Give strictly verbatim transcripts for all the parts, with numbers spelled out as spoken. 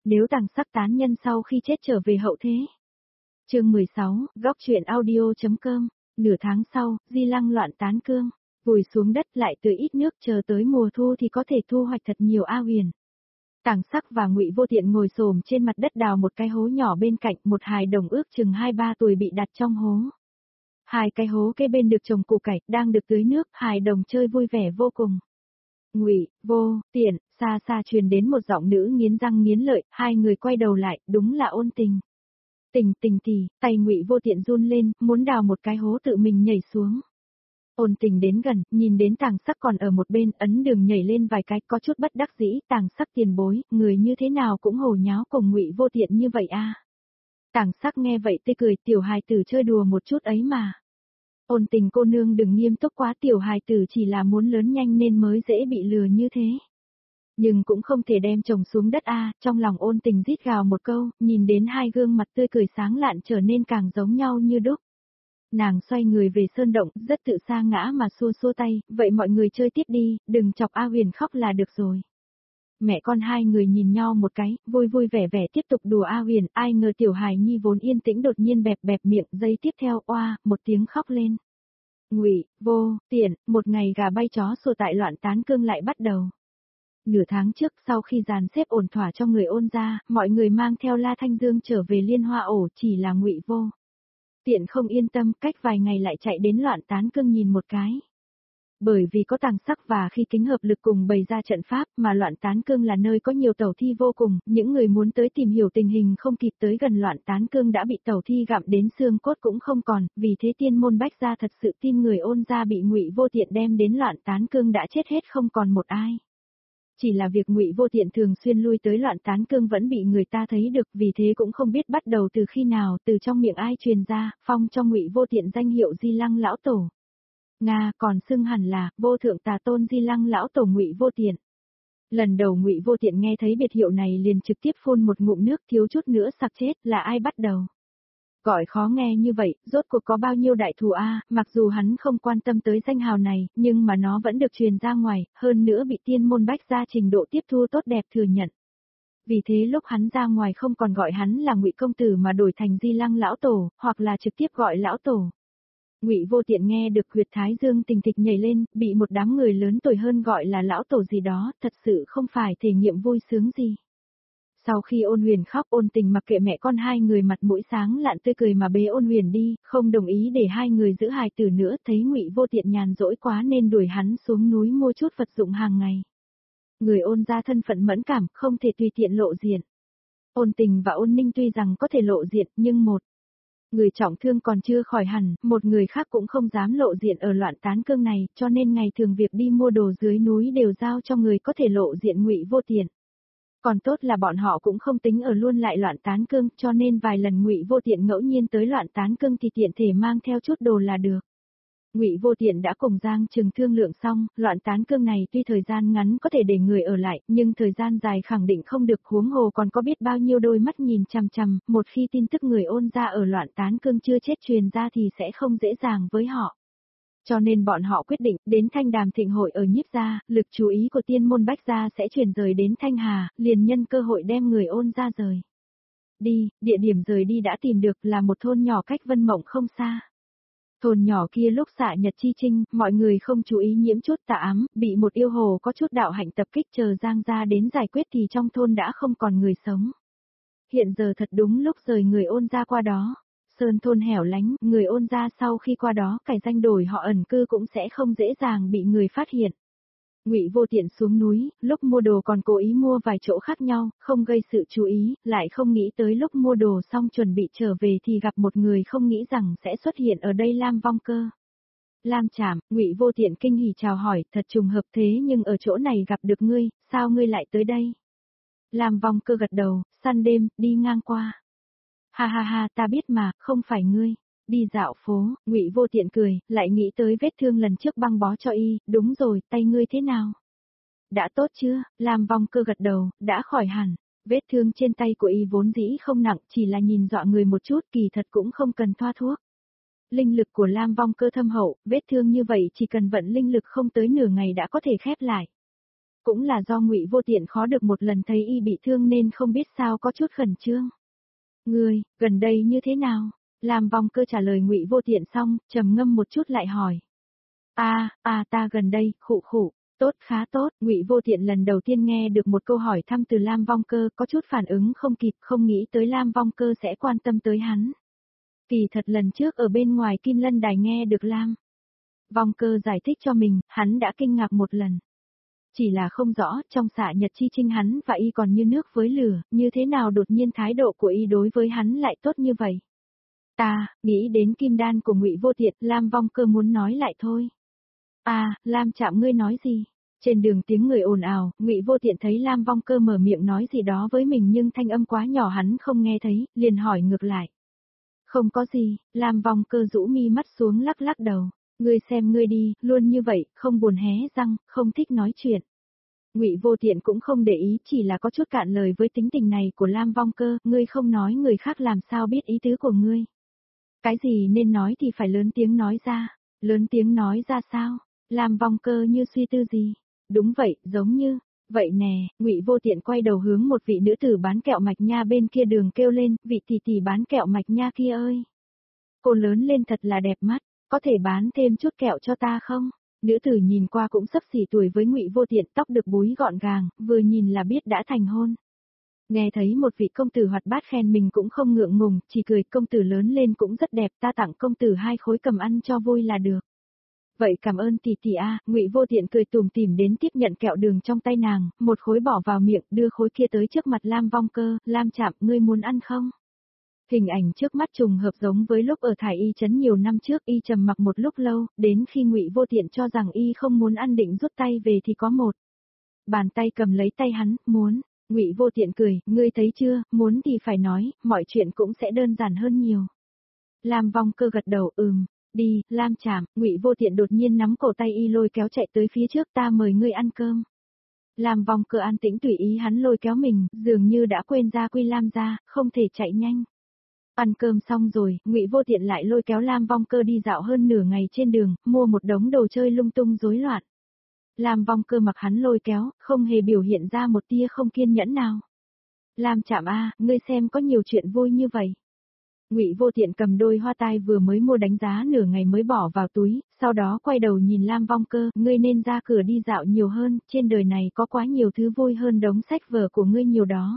Nếu Tàng Sắc tán nhân sau khi chết trở về hậu thế. Chương mười sáu, góc truyện audio.com. Nửa tháng sau, Di Lăng loạn tán cương, vùi xuống đất lại tưới ít nước, chờ tới mùa thu thì có thể thu hoạch thật nhiều A Huyền. Tàng Sắc và Ngụy Vô Tiện ngồi xổm trên mặt đất đào một cái hố nhỏ bên cạnh, một hài đồng ước chừng hai ba tuổi bị đặt trong hố. Hai cái hố kế bên được trồng củ cải, đang được tưới nước, hài đồng chơi vui vẻ vô cùng. Ngụy Vô Tiện, xa xa truyền đến một giọng nữ nghiến răng nghiến lợi, hai người quay đầu lại, đúng là Ôn Tình. Tình Tình thì, tay Ngụy Vô Tiện run lên, muốn đào một cái hố tự mình nhảy xuống. Ôn Tình đến gần, nhìn đến Tàng Sắc còn ở một bên, ấn đường nhảy lên vài cái, có chút bất đắc dĩ. Tàng Sắc tiền bối, người như thế nào cũng hồ nháo cùng Ngụy Vô Tiện như vậy a. Tàng Sắc nghe vậy tươi cười, tiểu hài tử chơi đùa một chút ấy mà. Ôn Tình cô nương đừng nghiêm túc quá, tiểu hài tử chỉ là muốn lớn nhanh nên mới dễ bị lừa như thế. Nhưng cũng không thể đem chồng xuống đất a. Trong lòng Ôn Tình rít gào một câu, nhìn đến hai gương mặt tươi cười sáng lạn trở nên càng giống nhau như đúc. Nàng xoay người về sơn động, rất tự sa ngã mà xua xua tay, vậy mọi người chơi tiếp đi, đừng chọc A Huyền khóc là được rồi. Mẹ con hai người nhìn nhau một cái, vui vui vẻ vẻ tiếp tục đùa A Huyền, ai ngờ tiểu hài nhi vốn yên tĩnh đột nhiên bẹp bẹp miệng, giây tiếp theo oa, một tiếng khóc lên. Ngụy Vô Tiện, một ngày gà bay chó sủa tại loạn tán cương lại bắt đầu. Nửa tháng trước, sau khi dàn xếp ổn thỏa cho người Ôn gia, mọi người mang theo La Thanh Dương trở về Liên Hoa ổ, chỉ là Ngụy Vô Tiện không yên tâm, cách vài ngày lại chạy đến loạn tán cương nhìn một cái. Bởi vì có Tàng Sắc và khi kính hợp lực cùng bày ra trận pháp, mà loạn tán cương là nơi có nhiều tẩu thi vô cùng, những người muốn tới tìm hiểu tình hình không kịp tới gần loạn tán cương đã bị tẩu thi gặm đến xương cốt cũng không còn, vì thế tiên môn Bách gia thật sự tin người Ôn gia bị Ngụy Vô Tiện đem đến loạn tán cương đã chết hết không còn một ai. Chỉ là việc Ngụy Vô Tiện thường xuyên lui tới loạn tán cương vẫn bị người ta thấy được, vì thế cũng không biết bắt đầu từ khi nào, từ trong miệng ai truyền ra, phong cho Ngụy Vô Tiện danh hiệu Di Lăng lão tổ. Nga, còn xưng hẳn là Vô Thượng Tà Tôn Di Lăng lão tổ Ngụy Vô Tiện. Lần đầu Ngụy Vô Tiện nghe thấy biệt hiệu này liền trực tiếp phun một ngụm nước, thiếu chút nữa sặc chết, là ai bắt đầu? Gọi khó nghe như vậy, rốt cuộc có bao nhiêu đại thù a, mặc dù hắn không quan tâm tới danh hào này, nhưng mà nó vẫn được truyền ra ngoài, hơn nữa bị tiên môn Bách gia trình độ tiếp thu tốt đẹp thừa nhận. Vì thế lúc hắn ra ngoài không còn gọi hắn là Ngụy công tử mà đổi thành Di Lăng lão tổ, hoặc là trực tiếp gọi lão tổ. Ngụy Vô Tiện nghe được huyệt thái dương tình thịch nhảy lên, bị một đám người lớn tuổi hơn gọi là lão tổ gì đó, thật sự không phải thể nghiệm vui sướng gì. Sau khi Ôn Huyền khóc, Ôn Tình mặc kệ mẹ con hai người mặt mũi sáng lạn tươi cười mà bế Ôn Huyền đi, không đồng ý để hai người giữ hài tử nữa, thấy Ngụy Vô Tiện nhàn rỗi quá nên đuổi hắn xuống núi mua chút vật dụng hàng ngày. Người Ôn gia thân phận mẫn cảm, không thể tùy tiện lộ diện. Ôn Tình và Ôn Ninh tuy rằng có thể lộ diện, nhưng một người trọng thương còn chưa khỏi hẳn, một người khác cũng không dám lộ diện ở loạn tán cương này, cho nên ngày thường việc đi mua đồ dưới núi đều giao cho người có thể lộ diện Ngụy Vô Tiện. Còn tốt là bọn họ cũng không tính ở luôn lại loạn tán cương, cho nên vài lần Ngụy Vô Tiện ngẫu nhiên tới loạn tán cương thì tiện thể mang theo chút đồ là được. Ngụy Vô Tiện đã cùng Giang Trừng thương lượng xong, loạn tán cương này tuy thời gian ngắn có thể để người ở lại, nhưng thời gian dài khẳng định không được, huống hồ còn có biết bao nhiêu đôi mắt nhìn chằm chằm, một khi tin tức người Ôn gia ở loạn tán cương chưa chết truyền ra thì sẽ không dễ dàng với họ. Cho nên bọn họ quyết định, đến Thanh Đàm thịnh hội ở Nhiếp gia, lực chú ý của tiên môn Bách gia sẽ chuyển rời đến Thanh Hà, liền nhân cơ hội đem người Ôn gia rời đi. Địa điểm rời đi đã tìm được, là một thôn nhỏ cách Vân Mộng không xa. Thôn nhỏ kia lúc xạ nhật chi trinh, mọi người không chú ý nhiễm chút tà ám, bị một yêu hồ có chút đạo hạnh tập kích, chờ Giang gia đến giải quyết thì trong thôn đã không còn người sống. Hiện giờ thật đúng lúc rời người Ôn gia qua đó. Sơn thôn hẻo lánh, người Ôn gia sau khi qua đó cải danh đổi họ ẩn cư cũng sẽ không dễ dàng bị người phát hiện. Ngụy Vô Tiện xuống núi, lúc mua đồ còn cố ý mua vài chỗ khác nhau, không gây sự chú ý, lại không nghĩ tới lúc mua đồ xong chuẩn bị trở về thì gặp một người không nghĩ rằng sẽ xuất hiện ở đây. Lam Vong Cơ. Lam Trảm, Ngụy Vô Tiện kinh hỉ chào hỏi, thật trùng hợp thế nhưng ở chỗ này gặp được ngươi, sao ngươi lại tới đây? Lam Vong Cơ gật đầu, săn đêm, đi ngang qua. Ha ha ha, ta biết mà, không phải ngươi. Đi dạo phố, Ngụy Vô Tiện cười, lại nghĩ tới vết thương lần trước băng bó cho y, đúng rồi, tay ngươi thế nào? Đã tốt chưa? Lam Vong Cơ gật đầu, đã khỏi hẳn. Vết thương trên tay của y vốn dĩ không nặng, chỉ là nhìn dọa người một chút, kỳ thật cũng không cần thoa thuốc. Linh lực của Lam Vong Cơ thâm hậu, vết thương như vậy chỉ cần vận linh lực không tới nửa ngày đã có thể khép lại. Cũng là do Ngụy Vô Tiện khó được một lần thấy y bị thương nên không biết sao có chút khẩn trương. Ngươi, gần đây như thế nào? Lam Vong Cơ trả lời Ngụy Vô Tiện xong, trầm ngâm một chút lại hỏi. A, à, à ta gần đây, khụ khụ, tốt khá tốt, Ngụy Vô Tiện lần đầu tiên nghe được một câu hỏi thăm từ Lam Vong Cơ, có chút phản ứng không kịp, không nghĩ tới Lam Vong Cơ sẽ quan tâm tới hắn. Kỳ thật lần trước ở bên ngoài Kim Lân Đài nghe được Lam Vong Cơ giải thích cho mình, hắn đã kinh ngạc một lần. Chỉ là không rõ, trong xạ nhật chi trinh hắn và y còn như nước với lửa, như thế nào đột nhiên thái độ của y đối với hắn lại tốt như vậy. Ta, nghĩ đến kim đan của Ngụy Vô Tiện, Lam Vong Cơ muốn nói lại thôi. À, Lam Trạm ngươi nói gì? Trên đường tiếng người ồn ào, Ngụy Vô Tiện thấy Lam Vong Cơ mở miệng nói gì đó với mình nhưng thanh âm quá nhỏ hắn không nghe thấy, liền hỏi ngược lại. Không có gì, Lam Vong Cơ rũ mi mắt xuống lắc lắc đầu. Ngươi xem ngươi đi, luôn như vậy, không buồn hé răng, không thích nói chuyện. Ngụy Vô Tiện cũng không để ý, chỉ là có chút cạn lời với tính tình này của Lam Vong Cơ, ngươi không nói người khác làm sao biết ý tứ của ngươi. Cái gì nên nói thì phải lớn tiếng nói ra, lớn tiếng nói ra sao? Lam Vong Cơ như suy tư gì? Đúng vậy, giống như, vậy nè, Ngụy Vô Tiện quay đầu hướng một vị nữ tử bán kẹo mạch nha bên kia đường kêu lên, vị tỷ tỷ bán kẹo mạch nha kia ơi. Cô lớn lên thật là đẹp mắt. Có thể bán thêm chút kẹo cho ta không? Nữ tử nhìn qua cũng sắp xỉ tuổi với Ngụy Vô Tiện, tóc được búi gọn gàng, vừa nhìn là biết đã thành hôn. Nghe thấy một vị công tử hoạt bát khen mình cũng không ngượng ngùng, chỉ cười, công tử lớn lên cũng rất đẹp, ta tặng công tử hai khối cầm ăn cho vui là được. Vậy cảm ơn tỷ tỷ a, Ngụy Vô Tiện cười tủm tỉm đến tiếp nhận kẹo đường trong tay nàng, một khối bỏ vào miệng, đưa khối kia tới trước mặt Lam Vong Cơ, Lam Trạm, ngươi muốn ăn không? Hình ảnh trước mắt trùng hợp giống với lúc ở Thải Y trấn nhiều năm trước, y trầm mặc một lúc lâu, đến khi Ngụy Vô Tiện cho rằng y không muốn ăn định rút tay về thì có một bàn tay cầm lấy tay hắn, muốn. Ngụy Vô Tiện cười, ngươi thấy chưa, muốn thì phải nói, mọi chuyện cũng sẽ đơn giản hơn nhiều. Lam Vong Cơ gật đầu, ừm, đi, Lam Trạm, Ngụy Vô Tiện đột nhiên nắm cổ tay y lôi kéo chạy tới phía trước, ta mời ngươi ăn cơm. Lam Vong Cơ an tĩnh tùy ý hắn lôi kéo mình, dường như đã quên gia quy Lam gia, không thể chạy nhanh. Ăn cơm xong rồi, Ngụy Vô Tiện lại lôi kéo Lam Vong Cơ đi dạo hơn nửa ngày trên đường, mua một đống đồ chơi lung tung rối loạn. Lam Vong Cơ mặc hắn lôi kéo, không hề biểu hiện ra một tia không kiên nhẫn nào. Lam Trạm a, ngươi xem có nhiều chuyện vui như vậy. Ngụy Vô Tiện cầm đôi hoa tai vừa mới mua đánh giá nửa ngày mới bỏ vào túi, sau đó quay đầu nhìn Lam Vong Cơ, ngươi nên ra cửa đi dạo nhiều hơn, trên đời này có quá nhiều thứ vui hơn đống sách vở của ngươi nhiều đó.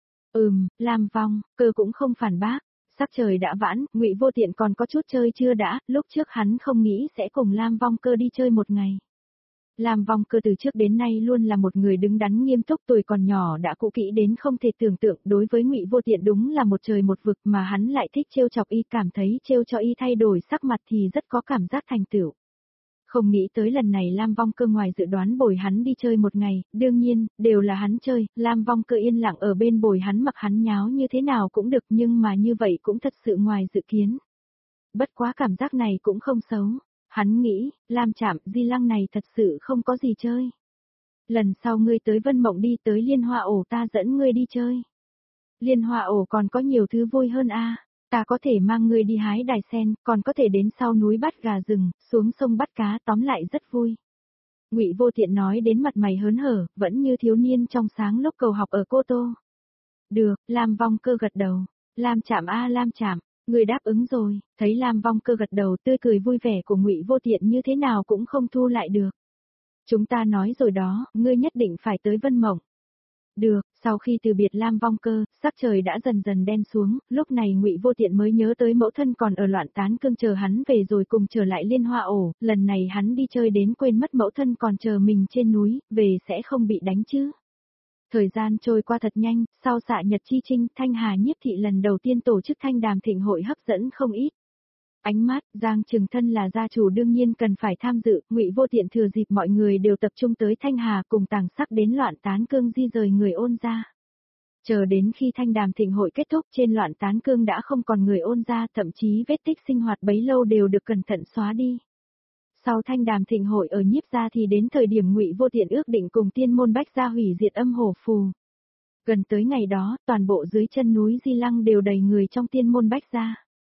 Ừm, Lam Vong Cơ cũng không phản bác. Sắc trời đã vãn, Ngụy Vô Tiện còn có chút chơi chưa đã, lúc trước hắn không nghĩ sẽ cùng Lam Vong Cơ đi chơi một ngày. Lam Vong Cơ từ trước đến nay luôn là một người đứng đắn nghiêm túc, tuổi còn nhỏ đã cũ kỹ đến không thể tưởng tượng, đối với Ngụy Vô Tiện đúng là một trời một vực mà hắn lại thích trêu chọc y, cảm thấy trêu cho y thay đổi sắc mặt thì rất có cảm giác thành tựu. Không nghĩ tới lần này Lam Vong Cơ ngoài dự đoán bồi hắn đi chơi một ngày, đương nhiên, đều là hắn chơi, Lam Vong Cơ yên lặng ở bên bồi hắn mặc hắn nháo như thế nào cũng được nhưng mà như vậy cũng thật sự ngoài dự kiến. Bất quá cảm giác này cũng không xấu, hắn nghĩ, Lam Trạm, Di Lăng này thật sự không có gì chơi. Lần sau ngươi tới Vân Mộng đi tới Liên Hoa Ổ ta dẫn ngươi đi chơi. Liên Hoa Ổ còn có nhiều thứ vui hơn a. Ta có thể mang ngươi đi hái đài sen, còn có thể đến sau núi bắt gà rừng, xuống sông bắt cá, tóm lại rất vui. Ngụy Vô Tiện nói đến mặt mày hớn hở, vẫn như thiếu niên trong sáng lúc cầu học ở Cô Tô. Được, Lam Vong Cơ gật đầu. Lam Trạm a Lam Trạm, người đáp ứng rồi, thấy Lam Vong Cơ gật đầu tươi cười vui vẻ của Ngụy Vô Tiện như thế nào cũng không thu lại được. Chúng ta nói rồi đó, ngươi nhất định phải tới Vân Mộng. Được, sau khi từ biệt Lam Vong Cơ, sắc trời đã dần dần đen xuống, lúc này Ngụy Vô Tiện mới nhớ tới mẫu thân còn ở Loạn Tán Cương chờ hắn về rồi cùng trở lại Liên Hoa Ổ, lần này hắn đi chơi đến quên mất mẫu thân còn chờ mình trên núi, về sẽ không bị đánh chứ. Thời gian trôi qua thật nhanh, sau xạ nhật chi trinh, Thanh Hà Nhiếp Thị lần đầu tiên tổ chức Thanh Đàm Thịnh hội hấp dẫn không ít. Ánh mắt, Giang Trừng thân là gia chủ đương nhiên cần phải tham dự, Ngụy Vô Tiện thừa dịp mọi người đều tập trung tới Thanh Hà cùng Tàng Sắc đến Loạn Tán Cương di rời người Ôn gia. Chờ đến khi Thanh Đàm Thịnh hội kết thúc trên Loạn Tán Cương đã không còn người Ôn gia, thậm chí vết tích sinh hoạt bấy lâu đều được cẩn thận xóa đi. Sau Thanh Đàm Thịnh hội ở Nhiếp gia thì đến thời điểm Ngụy Vô Tiện ước định cùng Tiên môn Bách gia hủy diệt âm hổ phù. Gần tới ngày đó, toàn bộ dưới chân núi Di Lăng đều đầy người trong Tiên môn Bách gia.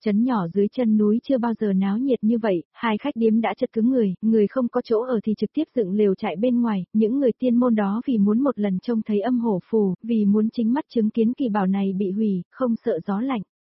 Trấn nhỏ dưới chân núi chưa bao giờ náo nhiệt như vậy, hai khách điếm đã chật cứng người, người không có chỗ ở thì trực tiếp dựng lều trại bên ngoài, những người tiên môn đó vì muốn một lần trông thấy âm hổ phù, vì muốn chính mắt chứng kiến kỳ bảo này bị hủy, không sợ gió lạnh.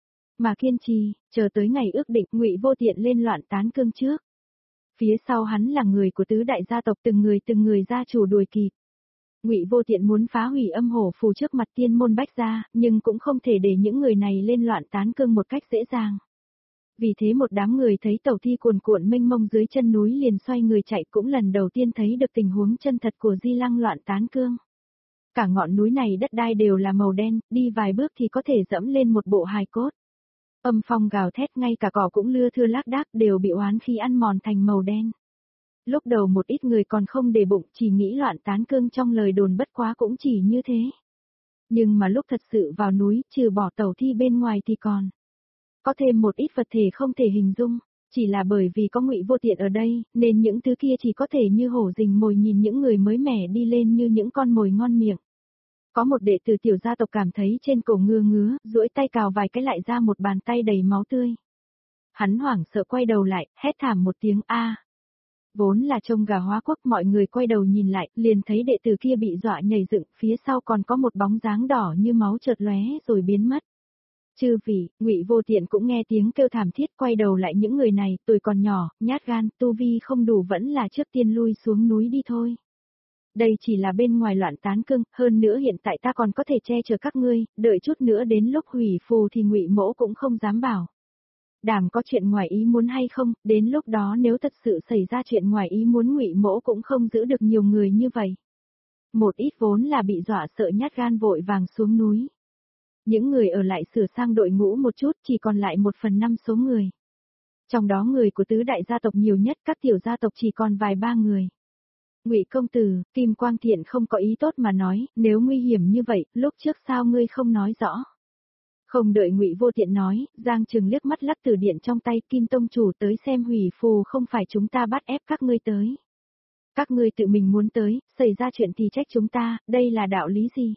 Mà kiên trì, chờ tới ngày ước định, Ngụy Vô Tiện lên loạn tán cương trước. Phía sau hắn là người của tứ đại gia tộc, từng người từng người gia chủ đuổi kịp. Ngụy Vô Tiện muốn phá hủy âm hổ phù trước mặt tiên môn bách gia, nhưng cũng không thể để những người này lên loạn tán cương một cách dễ dàng. Vì thế một đám người thấy tẩu thi cuồn cuộn mênh mông dưới chân núi liền xoay người chạy, cũng lần đầu tiên thấy được tình huống chân thật của Di Lăng loạn tán cương. Cả ngọn núi này đất đai đều là màu đen, đi vài bước thì có thể dẫm lên một bộ hài cốt. Âm phong gào thét, ngay cả cỏ cũng lưa thưa lác đác, đều bị oán khí ăn mòn thành màu đen. Lúc đầu một ít người còn không để bụng, chỉ nghĩ loạn tán cương trong lời đồn bất quá cũng chỉ như thế. Nhưng mà lúc thật sự vào núi, trừ bỏ tẩu thi bên ngoài thì còn có thêm một ít vật thể không thể hình dung, chỉ là bởi vì có Ngụy Vô Tiện ở đây, nên những thứ kia chỉ có thể như hổ rình mồi, nhìn những người mới mẻ đi lên như những con mồi ngon miệng. Có một đệ tử tiểu gia tộc cảm thấy trên cổ ngứa ngứa, duỗi tay cào vài cái lại ra một bàn tay đầy máu tươi. Hắn hoảng sợ quay đầu lại, hét thảm một tiếng a. Vốn là trông gà hóa quốc, mọi người quay đầu nhìn lại, liền thấy đệ tử kia bị dọa nhảy dựng, phía sau còn có một bóng dáng đỏ như máu chợt lóe rồi biến mất. Chư vị, Ngụy Vô Tiện cũng nghe tiếng kêu thảm thiết, quay đầu lại, những người này, tuổi còn nhỏ, nhát gan, tu vi không đủ, vẫn là trước tiên lui xuống núi đi thôi. Đây chỉ là bên ngoài loạn tán cương, hơn nữa hiện tại ta còn có thể che chở các ngươi, đợi chút nữa đến lúc hủy phù thì Ngụy Mỗ cũng không dám bảo đảm có chuyện ngoài ý muốn hay không, đến lúc đó nếu thật sự xảy ra chuyện ngoài ý muốn, Ngụy Mỗ cũng không giữ được nhiều người như vậy. Một ít vốn là bị dọa sợ nhát gan vội vàng xuống núi. Những người ở lại sửa sang đội ngũ một chút, chỉ còn lại một phần năm số người. Trong đó người của tứ đại gia tộc nhiều nhất, các tiểu gia tộc chỉ còn vài ba người. Ngụy công tử, Kim Quang Thiện không có ý tốt mà nói, nếu nguy hiểm như vậy, lúc trước sao ngươi không nói rõ? Không đợi Ngụy Vô Tiện nói, Giang Trừng liếc mắt lắc từ điện trong tay, Kim tông chủ tới xem hủy phù, không phải chúng ta bắt ép các ngươi tới. Các ngươi tự mình muốn tới, xảy ra chuyện thì trách chúng ta, đây là đạo lý gì?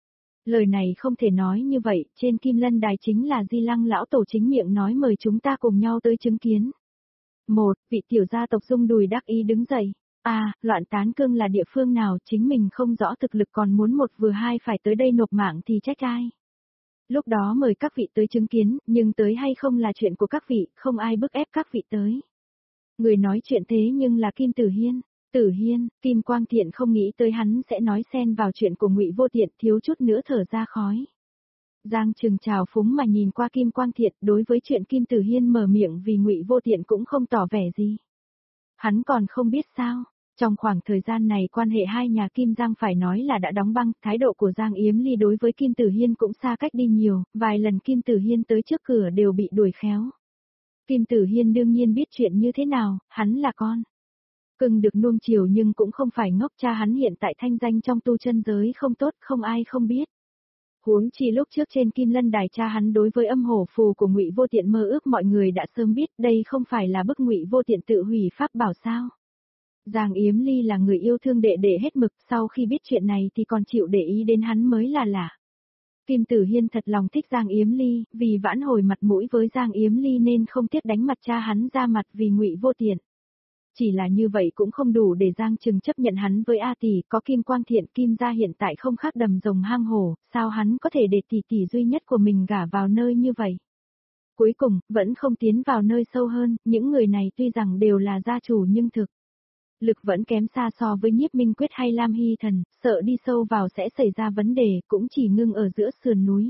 Lời này không thể nói như vậy, trên Kim Lân Đài chính là Di Lăng lão tổ chính miệng nói mời chúng ta cùng nhau tới chứng kiến. Một, vị tiểu gia tộc rung đùi đắc ý đứng dậy. À, loạn tán cương là địa phương nào, chính mình không rõ thực lực còn muốn một vừa hai phải tới đây nộp mạng thì trách ai. Lúc đó mời các vị tới chứng kiến, nhưng tới hay không là chuyện của các vị, không ai bức ép các vị tới. Người nói chuyện thế nhưng là Kim Tử Hiên. Tử Hiên, Kim Quang Thiện không nghĩ tới hắn sẽ nói xen vào chuyện của Ngụy Vô Tiện, thiếu chút nữa thở ra khói. Giang Trừng trào phúng mà nhìn qua Kim Quang Thiện, đối với chuyện Kim Tử Hiên mở miệng vì Ngụy Vô Tiện cũng không tỏ vẻ gì. Hắn còn không biết sao, trong khoảng thời gian này quan hệ hai nhà Kim Giang phải nói là đã đóng băng, thái độ của Giang Yếm Ly đối với Kim Tử Hiên cũng xa cách đi nhiều, vài lần Kim Tử Hiên tới trước cửa đều bị đuổi khéo. Kim Tử Hiên đương nhiên biết chuyện như thế nào, hắn là con cưng được nuông chiều nhưng cũng không phải ngốc, cha hắn hiện tại thanh danh trong tu chân giới không tốt, không ai không biết. Huống chi lúc trước trên Kim Lân Đài cha hắn đối với âm hổ phù của Ngụy Vô Tiện mơ ước mọi người đã sớm biết, đây không phải là bức Ngụy Vô Tiện tự hủy pháp bảo sao. Giang Yếm Ly là người yêu thương đệ đệ hết mực, sau khi biết chuyện này thì còn chịu để ý đến hắn mới là lạ. Kim Tử Hiên thật lòng thích Giang Yếm Ly, vì vãn hồi mặt mũi với Giang Yếm Ly nên không tiếc đánh mặt cha hắn ra mặt vì Ngụy Vô Tiện. Chỉ là như vậy cũng không đủ để Giang Trừng chấp nhận hắn với A tỷ, có Kim Quang Thiện Kim gia hiện tại không khác đầm rồng hang hổ, sao hắn có thể để tỷ tỷ duy nhất của mình gả vào nơi như vậy. Cuối cùng, vẫn không tiến vào nơi sâu hơn, những người này tuy rằng đều là gia chủ nhưng thực lực vẫn kém xa so với Nhiếp Minh Quyết hay Lam Hy Thần, sợ đi sâu vào sẽ xảy ra vấn đề, cũng chỉ ngưng ở giữa sườn núi.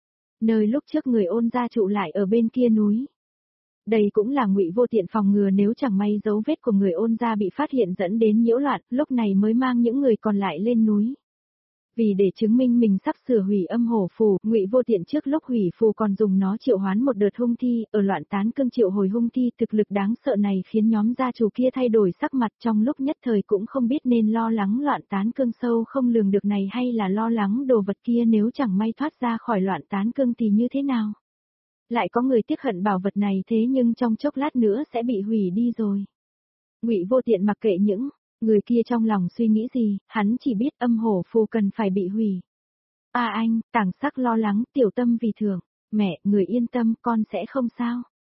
Nơi lúc trước người Ôn gia trụ lại ở bên kia núi. Đây cũng là Ngụy Vô Tiện phòng ngừa nếu chẳng may dấu vết của người Ôn gia bị phát hiện dẫn đến nhiễu loạn, lúc này mới mang những người còn lại lên núi. Vì để chứng minh mình sắp sửa hủy âm hổ phù, Ngụy Vô Tiện trước lúc hủy phù còn dùng nó triệu hoán một đợt hung thi, ở loạn tán cương triệu hồi hung thi, thực lực đáng sợ này khiến nhóm gia chủ kia thay đổi sắc mặt, trong lúc nhất thời cũng không biết nên lo lắng loạn tán cương sâu không lường được này hay là lo lắng đồ vật kia nếu chẳng may thoát ra khỏi loạn tán cương thì như thế nào. Lại có người tiếc hận bảo vật này thế nhưng trong chốc lát nữa sẽ bị hủy đi rồi. Ngụy Vô Tiện mặc kệ những người kia trong lòng suy nghĩ gì, hắn chỉ biết âm hổ phù cần phải bị hủy. À anh, Tảng Sắc lo lắng, tiểu tâm vì thưởng. Mẹ, người yên tâm, con sẽ không sao.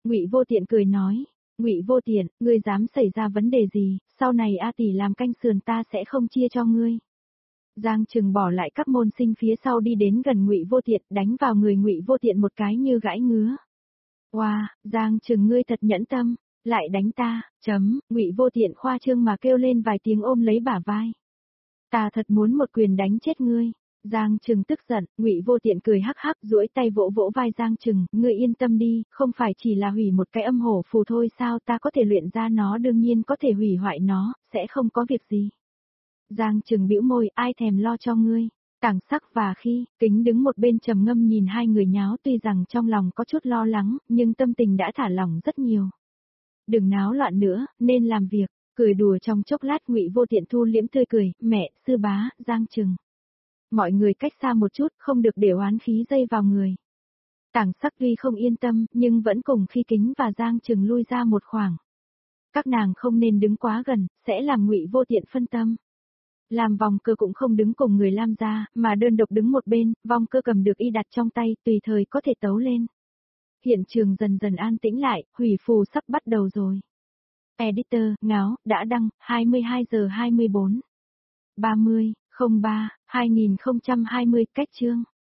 Ngụy Vô Tiện cười nói, Ngụy Vô Tiện, ngươi dám xảy ra vấn đề gì, sau này A tỷ làm canh sườn ta sẽ không chia cho ngươi. Giang Trừng bỏ lại các môn sinh phía sau đi đến gần Ngụy Vô Tiện, đánh vào người Ngụy Vô Tiện một cái như gãi ngứa. Oa, wow, Giang Trừng ngươi thật nhẫn tâm, lại đánh ta, chấm, Ngụy Vô Tiện khoa trương mà kêu lên vài tiếng ôm lấy bả vai. Ta thật muốn một quyền đánh chết ngươi. Giang Trừng tức giận, Ngụy Vô Tiện cười hắc hắc, duỗi tay vỗ vỗ vai Giang Trừng, ngươi yên tâm đi, không phải chỉ là hủy một cái âm hổ phù thôi sao, ta có thể luyện ra nó, đương nhiên có thể hủy hoại nó, sẽ không có việc gì. Giang Trừng bĩu môi, ai thèm lo cho ngươi. Tảng Sắc và Khi, Kính đứng một bên trầm ngâm nhìn hai người nháo, tuy rằng trong lòng có chút lo lắng, nhưng tâm tình đã thả lỏng rất nhiều. Đừng náo loạn nữa, nên làm việc. Cười đùa trong chốc lát, Ngụy Vô Tiện thu liễm tươi cười, mẹ, sư bá, Giang Trừng. Mọi người cách xa một chút, không được để oán khí dây vào người. Tảng Sắc tuy không yên tâm, nhưng vẫn cùng Khi Kính và Giang Trừng lui ra một khoảng. Các nàng không nên đứng quá gần, sẽ làm Ngụy Vô Tiện phân tâm. Làm Vòng Cơ cũng không đứng cùng người Lam gia, mà đơn độc đứng một bên, Vòng Cơ cầm được y đặt trong tay, tùy thời có thể tấu lên. Hiện trường dần dần an tĩnh lại, hủy phù sắp bắt đầu rồi. Editor, Ngáo, đã đăng, hai mươi hai giờ hai mươi bốn. ba mươi, không ba, hai nghìn không trăm hai mươi, cách chương.